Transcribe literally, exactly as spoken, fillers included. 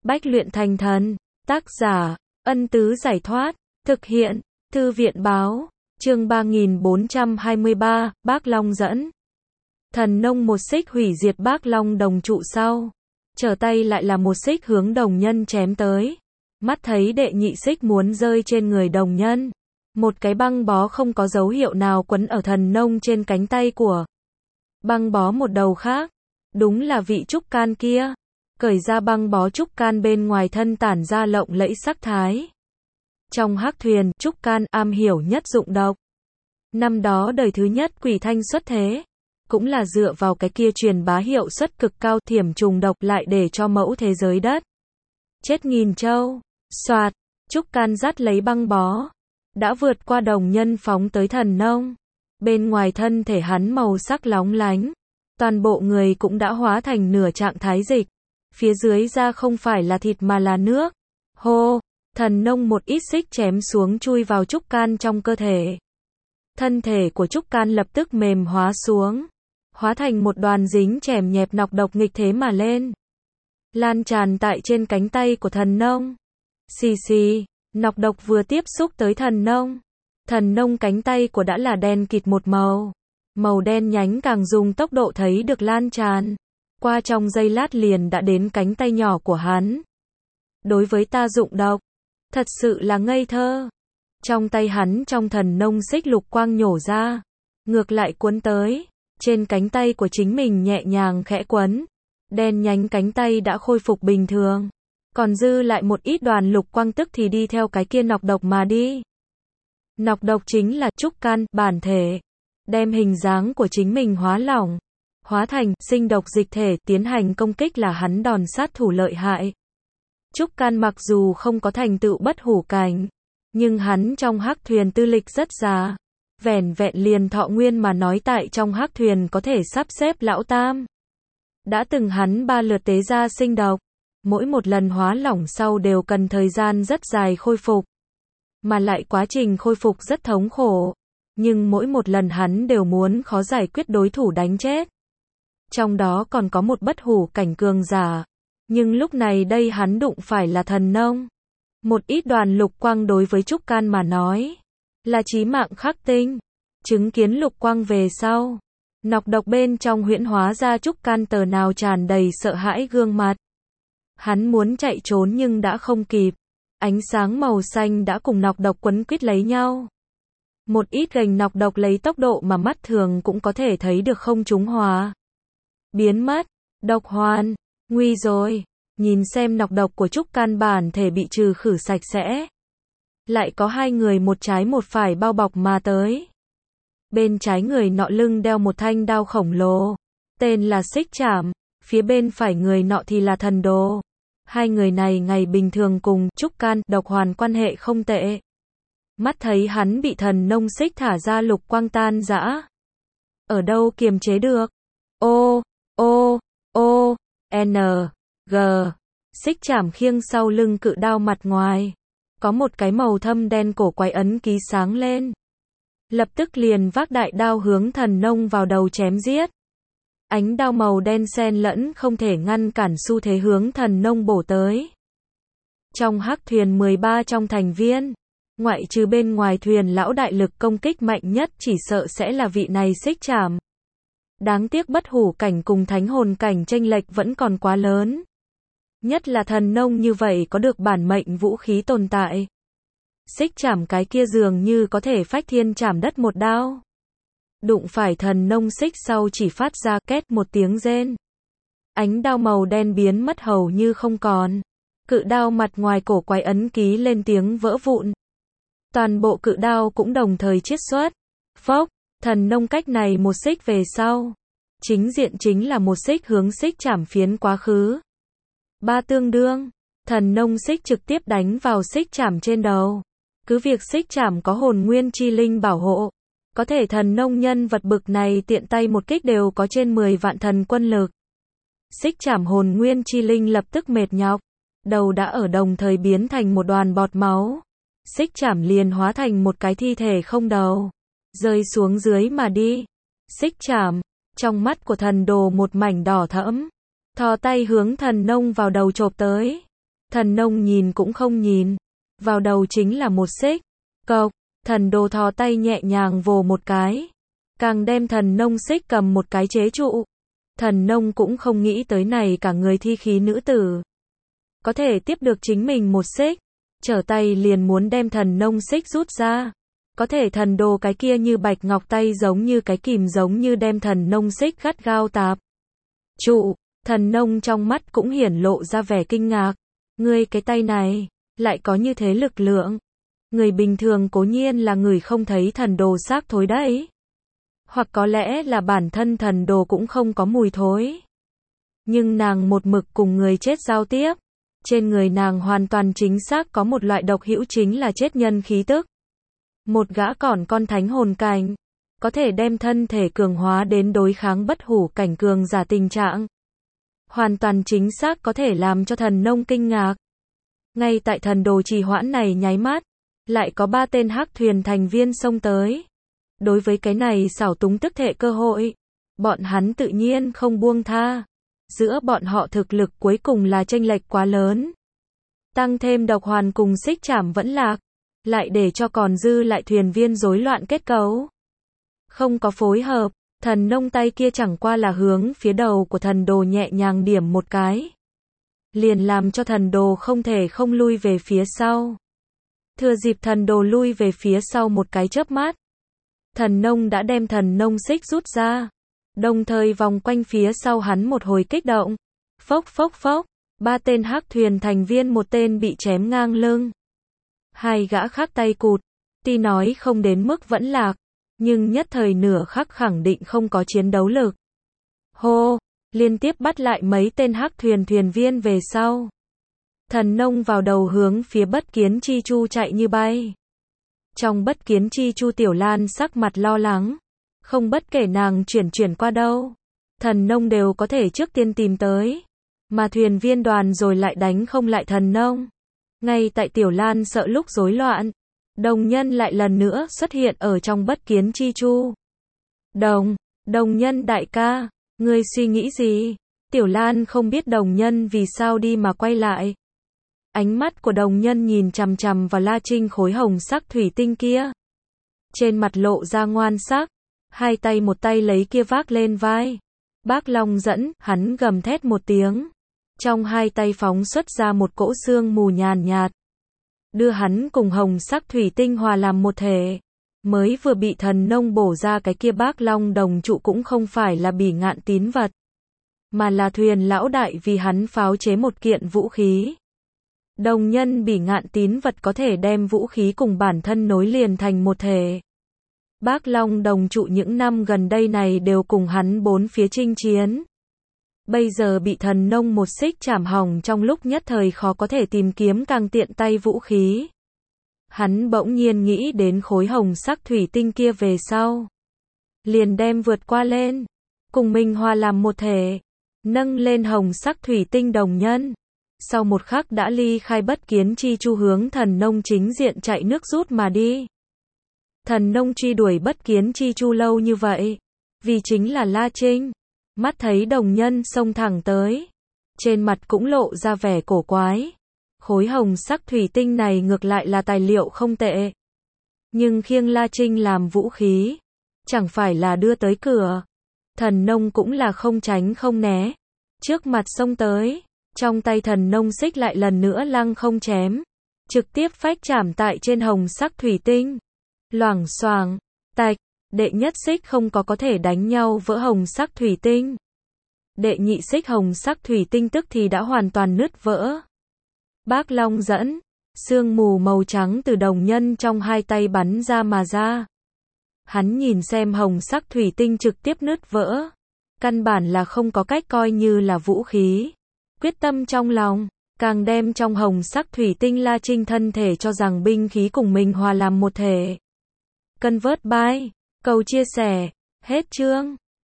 Bách luyện thành thần. Tác giả, Ân Tứ Giải Thoát. Thực hiện, Thư viện Báo. Chương ba nghìn bốn trăm hai mươi ba, Bác Long dẫn. Thần nông một xích hủy diệt Bác Long đồng trụ sau. Trở tay lại là một xích hướng đồng nhân chém tới. Mắt thấy đệ nhị xích muốn rơi trên người đồng nhân. Một cái băng bó không có dấu hiệu nào quấn ở thần nông trên cánh tay của. Băng bó một đầu khác. Đúng là vị trúc can kia. Cởi ra băng bó trúc can bên ngoài thân tản ra lộng lẫy sắc thái. Trong hắc thuyền, trúc can am hiểu nhất dụng độc. Năm đó đời thứ nhất quỷ thanh xuất thế. Cũng là dựa vào cái kia truyền bá hiệu suất cực cao thiểm trùng độc lại để cho mẫu thế giới đất. Chết nghìn châu. Soạt, trúc can dắt lấy băng bó. Đã vượt qua đồng nhân phóng tới thần nông. Bên ngoài thân thể hắn màu sắc lóng lánh. Toàn bộ người cũng đã hóa thành nửa trạng thái dịch. Phía dưới ra không phải là thịt mà là nước. Hô, thần nông một ít xích chém xuống chui vào trúc can trong cơ thể. Thân thể của trúc can lập tức mềm hóa xuống. Hóa thành một đoàn dính chèm nhẹp nọc độc nghịch thế mà lên. Lan tràn tại trên cánh tay của thần nông. Xì xì, nọc độc vừa tiếp xúc tới thần nông. Thần nông cánh tay của đã là đen kịt một màu. Màu đen nhánh càng dùng tốc độ thấy được lan tràn. Qua trong giây lát liền đã đến cánh tay nhỏ của hắn. Đối với ta dụng độc. Thật sự là ngây thơ. Trong tay hắn trong thần nông xích lục quang nhổ ra. Ngược lại cuốn tới. Trên cánh tay của chính mình nhẹ nhàng khẽ quấn. Đen nhánh cánh tay đã khôi phục bình thường. Còn dư lại một ít đoàn lục quang tức thì đi theo cái kia nọc độc mà đi. Nọc độc chính là trúc can, bản thể. Đem hình dáng của chính mình hóa lỏng. Hóa thành, sinh độc dịch thể, tiến hành công kích là hắn đòn sát thủ lợi hại. Trúc can mặc dù không có thành tựu bất hủ cảnh. Nhưng hắn trong hắc thuyền tư lịch rất già. Vẻn vẹn liền thọ nguyên mà nói tại trong hắc thuyền có thể sắp xếp lão tam. Đã từng hắn ba lượt tế ra sinh độc. Mỗi một lần hóa lỏng sau đều cần thời gian rất dài khôi phục. Mà lại quá trình khôi phục rất thống khổ. Nhưng mỗi một lần hắn đều muốn khó giải quyết đối thủ đánh chết. Trong đó còn có một bất hủ cảnh cường giả. Nhưng lúc này đây hắn đụng phải là thần nông. Một ít đoàn lục quang đối với trúc can mà nói. Là chí mạng khắc tinh. Chứng kiến lục quang về sau. Nọc độc bên trong huyễn hóa ra trúc can tờ nào tràn đầy sợ hãi gương mặt. Hắn muốn chạy trốn nhưng đã không kịp. Ánh sáng màu xanh đã cùng nọc độc quấn quýt lấy nhau. Một ít gành nọc độc lấy tốc độ mà mắt thường cũng có thể thấy được không trúng hóa. Biến mất. Độc hoàn. Nguy rồi. Nhìn xem nọc độc của trúc can bản thể bị trừ khử sạch sẽ. Lại có hai người một trái một phải bao bọc mà tới. Bên trái người nọ lưng đeo một thanh đao khổng lồ. Tên là xích trảm. Phía bên phải người nọ thì là thần đồ. Hai người này ngày bình thường cùng trúc can độc hoàn quan hệ không tệ. Mắt thấy hắn bị thần nông xích thả ra lục quang tan rã. Ở đâu kiềm chế được? Ô, ô, ô, N, G. Xích chảm khiêng sau lưng cự đao mặt ngoài. Có một cái màu thâm đen cổ quái ấn ký sáng lên. Lập tức liền vác đại đao hướng thần nông vào đầu chém giết. Ánh đao màu đen xen lẫn không thể ngăn cản xu thế hướng thần nông bổ tới. Trong hắc thuyền mười ba trong thành viên. Ngoại trừ bên ngoài thuyền lão đại lực công kích mạnh nhất chỉ sợ sẽ là vị này xích trảm. Đáng tiếc bất hủ cảnh cùng thánh hồn cảnh chênh lệch vẫn còn quá lớn. Nhất là thần nông như vậy có được bản mệnh vũ khí tồn tại. Xích trảm cái kia dường như có thể phách thiên trảm đất một đao. Đụng phải thần nông xích sau chỉ phát ra két một tiếng rên. Ánh đao màu đen biến mất hầu như không còn. Cự đao mặt ngoài cổ quái ấn ký lên tiếng vỡ vụn. Toàn bộ cự đao cũng đồng thời chiết xuất. Phốc, thần nông cách này một xích về sau. Chính diện chính là một xích hướng xích chảm phiến quá khứ. Ba tương đương, thần nông xích trực tiếp đánh vào xích chảm trên đầu. Cứ việc xích chảm có hồn nguyên chi linh bảo hộ. Có thể thần nông nhân vật bực này tiện tay một kích đều có trên mười vạn thần quân lực. Xích chảm hồn nguyên chi linh lập tức mệt nhọc. Đầu đã ở đồng thời biến thành một đoàn bọt máu. Xích chảm liền hóa thành một cái thi thể không đầu. Rơi xuống dưới mà đi. Xích chảm. Trong mắt của thần đồ một mảnh đỏ thẫm. Thò tay hướng thần nông vào đầu chộp tới. Thần nông nhìn cũng không nhìn. Vào đầu chính là một xích. Cộc, thần đồ thò tay nhẹ nhàng vồ một cái. Càng đem thần nông xích cầm một cái chế trụ. Thần nông cũng không nghĩ tới này cả người thi khí nữ tử. Có thể tiếp được chính mình một xích. Trở tay liền muốn đem thần nông xích rút ra. Có thể thần đồ cái kia như bạch ngọc tay giống như cái kìm giống như đem thần nông xích gắt gao tạp trụ. Thần nông trong mắt cũng hiển lộ ra vẻ kinh ngạc. Ngươi cái tay này, lại có như thế lực lượng. Người bình thường cố nhiên là người không thấy thần đồ xác thối đấy. Hoặc có lẽ là bản thân thần đồ cũng không có mùi thối. Nhưng nàng một mực cùng người chết giao tiếp. Trên người nàng hoàn toàn chính xác có một loại độc hữu chính là chết nhân khí tức. Một gã còn con thánh hồn cảnh. Có thể đem thân thể cường hóa đến đối kháng bất hủ cảnh cường giả tình trạng. Hoàn toàn chính xác có thể làm cho thần nông kinh ngạc. Ngay tại thần đồ trì hoãn này nháy mắt. Lại có ba tên hắc thuyền thành viên xông tới. Đối với cái này xảo túng tức thệ cơ hội. Bọn hắn tự nhiên không buông tha. Giữa bọn họ thực lực cuối cùng là chênh lệch quá lớn. Tăng thêm độc hoàn cùng xích chảm vẫn lạc. Lại để cho còn dư lại thuyền viên rối loạn kết cấu. Không có phối hợp. Thần nông tay kia chẳng qua là hướng phía đầu của thần đồ nhẹ nhàng điểm một cái. Liền làm cho thần đồ không thể không lui về phía sau. Thừa dịp thần đồ lui về phía sau một cái chớp mắt. Thần nông đã đem thần nông xích rút ra. Đồng thời vòng quanh phía sau hắn một hồi kích động. Phốc phốc phốc. Ba tên hắc thuyền thành viên một tên bị chém ngang lưng. Hai gã khác tay cụt. Tuy nói không đến mức vẫn lạc. Nhưng nhất thời nửa khắc khẳng định không có chiến đấu lực. Hô, liên tiếp bắt lại mấy tên hắc thuyền thuyền viên về sau. Thần nông vào đầu hướng phía bất kiến chi chu chạy như bay. Trong bất kiến chi chu Tiểu Lan sắc mặt lo lắng. Không bất kể nàng chuyển chuyển qua đâu. Thần nông đều có thể trước tiên tìm tới. Mà thuyền viên đoàn rồi lại đánh không lại thần nông. Ngay tại Tiểu Lan sợ lúc rối loạn. Đồng nhân lại lần nữa xuất hiện ở trong bất kiến chi chu. Đồng, đồng nhân đại ca, ngươi suy nghĩ gì? Tiểu Lan không biết đồng nhân vì sao đi mà quay lại. Ánh mắt của đồng nhân nhìn chằm chằm vào La Trinh khối hồng sắc thủy tinh kia. Trên mặt lộ ra ngoan sắc, hai tay một tay lấy kia vác lên vai. Bác Long dẫn, hắn gầm thét một tiếng. Trong hai tay phóng xuất ra một cỗ sương mù nhàn nhạt. Đưa hắn cùng hồng sắc thủy tinh hòa làm một thể. Mới vừa bị thần nông bổ ra cái kia bác long đồng trụ cũng không phải là bỉ ngạn tín vật. Mà là thuyền lão đại vì hắn pháo chế một kiện vũ khí. Đồng nhân bỉ ngạn tín vật có thể đem vũ khí cùng bản thân nối liền thành một thể. Bác long đồng trụ những năm gần đây này đều cùng hắn bốn phía chinh chiến. Bây giờ bị thần nông một xích chảm hỏng trong lúc nhất thời khó có thể tìm kiếm càng tiện tay vũ khí. Hắn bỗng nhiên nghĩ đến khối hồng sắc thủy tinh kia về sau. Liền đem vượt qua lên. Cùng mình hòa làm một thể. Nâng lên hồng sắc thủy tinh đồng nhân. Sau một khắc đã ly khai bất kiến chi chu hướng thần nông chính diện chạy nước rút mà đi. Thần nông truy đuổi bất kiến chi chu lâu như vậy. Vì chính là La Trinh. Mắt thấy đồng nhân xông thẳng tới. Trên mặt cũng lộ ra vẻ cổ quái. Khối hồng sắc thủy tinh này ngược lại là tài liệu không tệ. Nhưng khiêng La Trinh làm vũ khí. Chẳng phải là đưa tới cửa. Thần nông cũng là không tránh không né. Trước mặt xông tới. Trong tay thần nông xích lại lần nữa lăng không chém. Trực tiếp phách chảm tại trên hồng sắc thủy tinh. Loảng xoảng, tạch. Đệ nhất xích không có có thể đánh nhau vỡ hồng sắc thủy tinh. Đệ nhị xích hồng sắc thủy tinh tức thì đã hoàn toàn nứt vỡ. Bác Long dẫn, sương mù màu trắng từ đồng nhân trong hai tay bắn ra mà ra. Hắn nhìn xem hồng sắc thủy tinh trực tiếp nứt vỡ. Căn bản là không có cách coi như là vũ khí. Quyết tâm trong lòng, càng đem trong hồng sắc thủy tinh La Trinh thân thể cho rằng binh khí cùng mình hòa làm một thể. Convert by, cầu chia sẻ, hết chương.